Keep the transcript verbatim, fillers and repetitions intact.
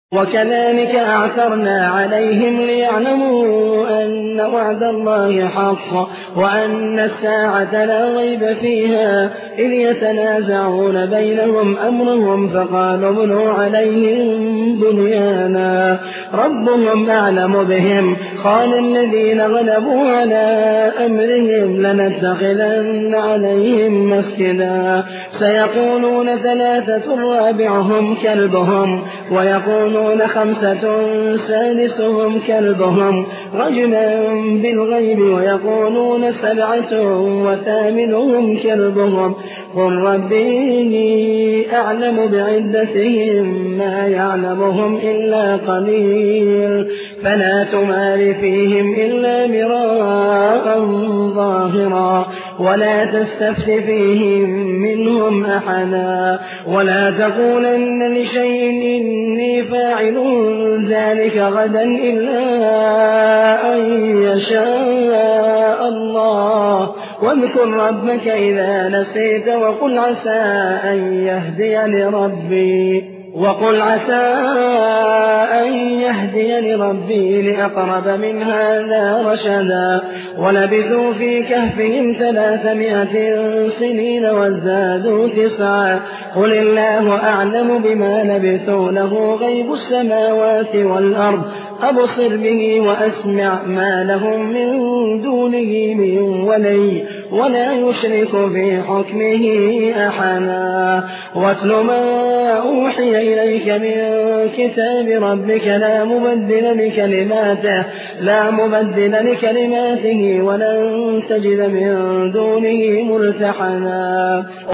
وكذلك أعثرنا عليهم ليعلموا أن وعد الله حق وأن الساعة لا ريب فيها إذ يتنازعون بينهم أمرهم فقالوا ابنوا عليهم بنيانا ربهم أعلم بهم قال الذين غلبوا على أمرهم لنتخذن عليهم مسجدا سيقولون ثلاثة رابعهم كلبهم ويقولون خمسة سادسهم كلبهم رجما بالغيب ويقولون سبعة وثامنهم كلبهم قل ربي أعلم بعدتهم ما يعلمهم إلا قليل فلا تمار فيهم إلا مراء ظاهرا ولا تستفت فيهم منهم أحدا ولا تقولن لشيء إني فاعل ذلك غدا إلا أن يشاء الله واذكر ربك إذا نسيت وقل عسى أن يهديني ربي وقل عسى أن يهديني ربي لأقرب من هذا رشدا ولبثوا في كهفهم ثلاثمائة سنين وازدادوا تسعا قل الله أعلم بما لبثوا له غيب السماوات والأرض أبصر به وأسمع ما لهم من دونه من ولي ولا يشرك في حكمه أحدا واتل ما أوحي إليك من كتاب ربك لا مبدل لكلماته لا مبدل لكلماته ولن تجد من دونه ملتحدا